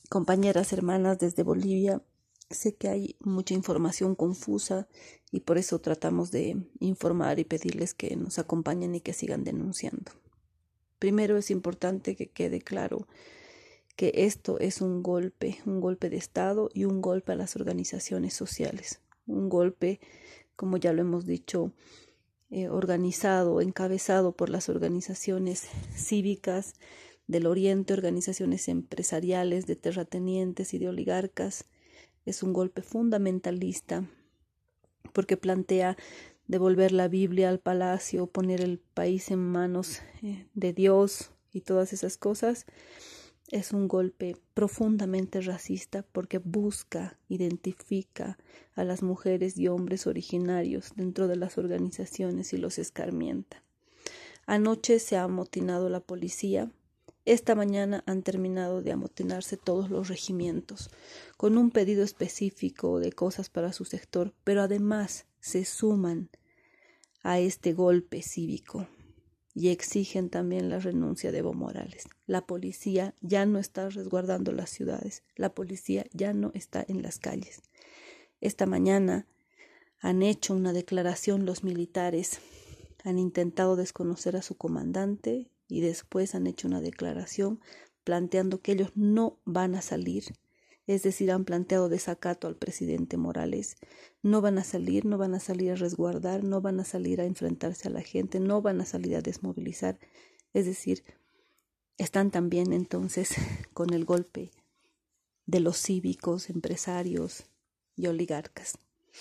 compañeras, hermanas desde Bolivia. Sé que hay mucha información confusa y por eso tratamos de informar y pedirles que nos acompañen y que sigan denunciando. Primero es importante que quede claro que esto es un golpe de Estado y un golpe a las organizaciones sociales. Un golpe, como ya lo hemos dicho, organizado, encabezado por las organizaciones cívicas del Oriente, organizaciones empresariales, de terratenientes y de oligarcas. Es un golpe fundamentalista porque plantea devolver la Biblia al palacio, poner el país en manos de Dios y todas esas cosas. Es un golpe profundamente racista porque busca, identifica a las mujeres y hombres originarios dentro de las organizaciones y los escarmienta. Anoche se ha amotinado la policía. Esta mañana han terminado de amotinarse todos los regimientos, con un pedido específico de cosas para su sector, pero además se suman a este golpe cívico y exigen también la renuncia de Evo Morales. La policía ya no está resguardando las ciudades, la policía ya no está en las calles. Esta mañana han hecho una declaración los militares, han intentado desconocer a su comandante y después han hecho una declaración planteando que ellos no van a salir, es decir, han planteado desacato al presidente Morales, no van a salir a resguardar, no van a salir a enfrentarse a la gente, no van a salir a desmovilizar, es decir, están también entonces con el golpe de los cívicos, empresarios y oligarcas.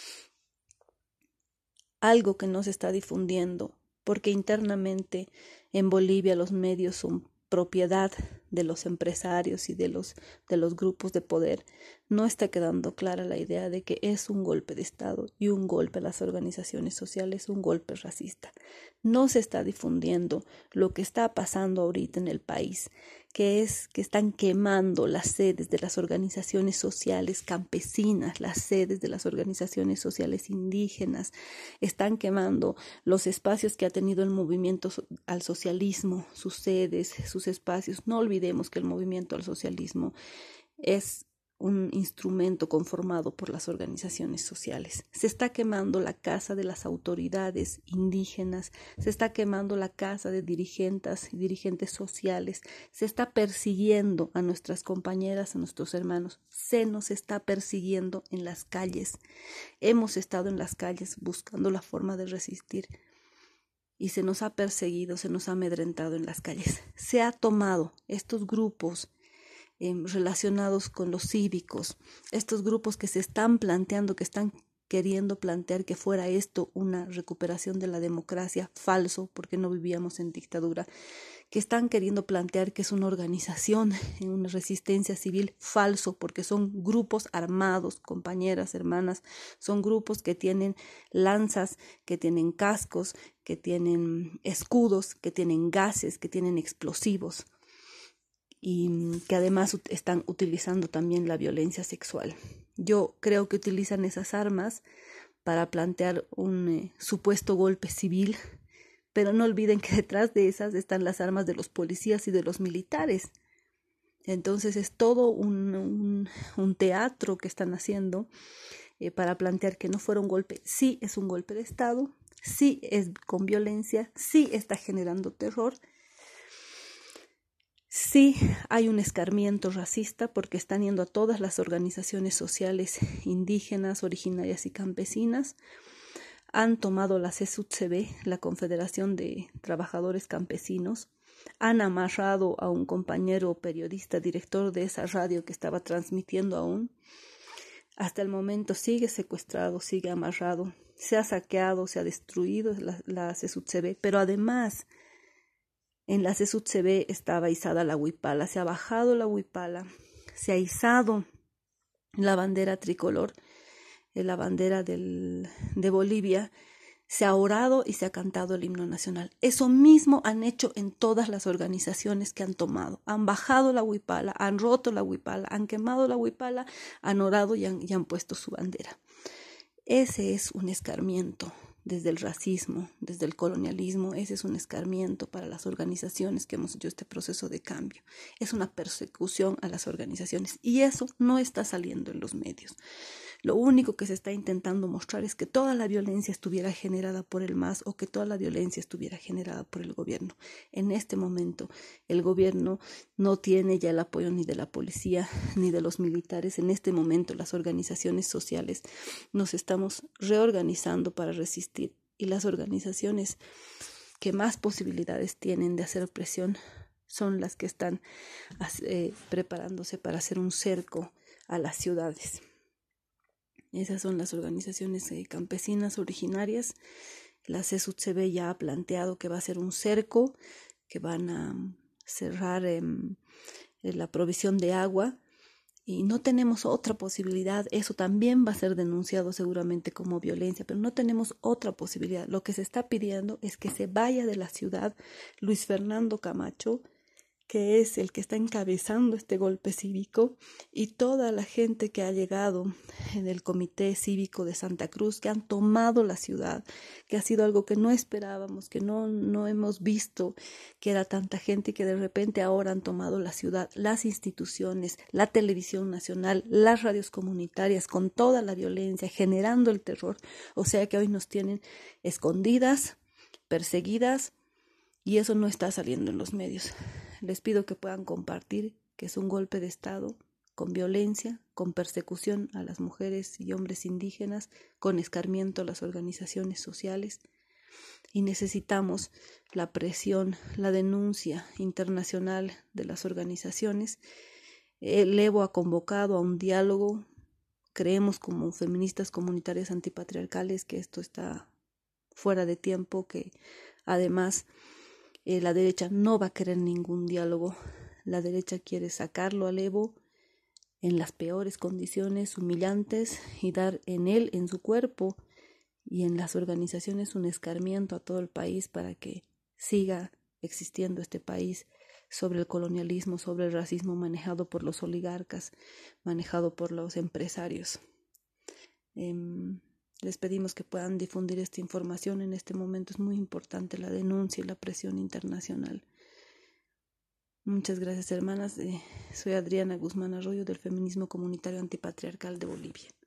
Algo que no se está difundiendo, porque internamente en Bolivia los medios son propiedad de los empresarios y de los grupos de poder, no está quedando clara la idea de que es un golpe de Estado y un golpe a las organizaciones sociales, un golpe racista. No se está difundiendo lo que está pasando ahorita en el país, que es que están quemando las sedes de las organizaciones sociales campesinas, las sedes de las organizaciones sociales indígenas, están quemando los espacios que ha tenido el movimiento al socialismo, sus sedes, sus espacios. No olvidemos que el movimiento al socialismo es un instrumento conformado por las organizaciones sociales. Se está quemando la casa de las autoridades indígenas, se está quemando la casa de dirigentes y dirigentes sociales, se está persiguiendo a nuestras compañeras, a nuestros hermanos, se nos está persiguiendo en las calles. Hemos estado en las calles buscando la forma de resistir y se nos ha perseguido, se nos ha amedrentado en las calles. Se ha tomado estos grupos relacionados con los cívicos, estos grupos que se están planteando, que están queriendo plantear que fuera esto una recuperación de la democracia, falso, porque no vivíamos en dictadura, que están queriendo plantear que es una organización, una resistencia civil, falso, porque son grupos armados, compañeras, hermanas, son grupos que tienen lanzas, que tienen cascos, que tienen escudos, que tienen gases, que tienen explosivos, y que además están utilizando también la violencia sexual. Yo creo que utilizan esas armas para plantear un supuesto golpe civil, pero no olviden que detrás de esas están las armas de los policías y de los militares. Entonces es todo un teatro que están haciendo para plantear que no fuera un golpe. Sí es un golpe de Estado, sí es con violencia, sí está generando terror. Sí hay un escarmiento racista porque están yendo a todas las organizaciones sociales indígenas, originarias y campesinas. Han tomado la CSUTCB, la Confederación de Trabajadores Campesinos. Han amarrado a un compañero periodista, director de esa radio que estaba transmitiendo aún. Hasta el momento sigue secuestrado, sigue amarrado. Se ha saqueado, se ha destruido la CSUTCB, pero además en la CSUTCB estaba izada la huipala, se ha bajado la huipala, se ha izado la bandera tricolor, la bandera de Bolivia, se ha orado y se ha cantado el himno nacional. Eso mismo han hecho en todas las organizaciones que han tomado. Han bajado la huipala, han roto la huipala, han quemado la huipala, han orado y han puesto su bandera. Ese es un escarmiento desde el racismo, desde el colonialismo. Ese es un escarmiento para las organizaciones que hemos hecho este proceso de cambio. Es una persecución a las organizaciones y eso no está saliendo en los medios. Lo único que se está intentando mostrar es que toda la violencia estuviera generada por el MAS o que toda la violencia estuviera generada por el gobierno. En este momento, el gobierno no tiene ya el apoyo ni de la policía ni de los militares. En este momento, las organizaciones sociales nos estamos reorganizando para resistir y las organizaciones que más posibilidades tienen de hacer presión son las que están preparándose para hacer un cerco a las ciudades. Esas son las organizaciones campesinas originarias. La CSUTCB ya ha planteado que va a ser un cerco, que van a cerrar la provisión de agua y no tenemos otra posibilidad. Eso también va a ser denunciado seguramente como violencia, pero no tenemos otra posibilidad. Lo que se está pidiendo es que se vaya de la ciudad Luis Fernando Camacho, que es el que está encabezando este golpe cívico, y toda la gente que ha llegado en el Comité Cívico de Santa Cruz, que han tomado la ciudad, que ha sido algo que no esperábamos, que no hemos visto, que era tanta gente y que de repente ahora han tomado la ciudad, las instituciones, la televisión nacional, las radios comunitarias, con toda la violencia, generando el terror. O sea que hoy nos tienen escondidas, perseguidas, y eso no está saliendo en los medios. Les pido que puedan compartir que es un golpe de Estado con violencia, con persecución a las mujeres y hombres indígenas, con escarmiento a las organizaciones sociales. Y necesitamos la presión, la denuncia internacional de las organizaciones. El Evo ha convocado a un diálogo. Creemos como feministas comunitarias antipatriarcales que esto está fuera de tiempo, que además la derecha no va a querer ningún diálogo. La derecha quiere sacarlo al Evo en las peores condiciones, humillantes, y dar en él, en su cuerpo y en las organizaciones un escarmiento a todo el país para que siga existiendo este país sobre el colonialismo, sobre el racismo manejado por los oligarcas, manejado por los empresarios. Les pedimos que puedan difundir esta información. En este momento es muy importante la denuncia y la presión internacional. Muchas gracias, hermanas. Soy Adriana Guzmán Arroyo del Feminismo Comunitario Antipatriarcal de Bolivia.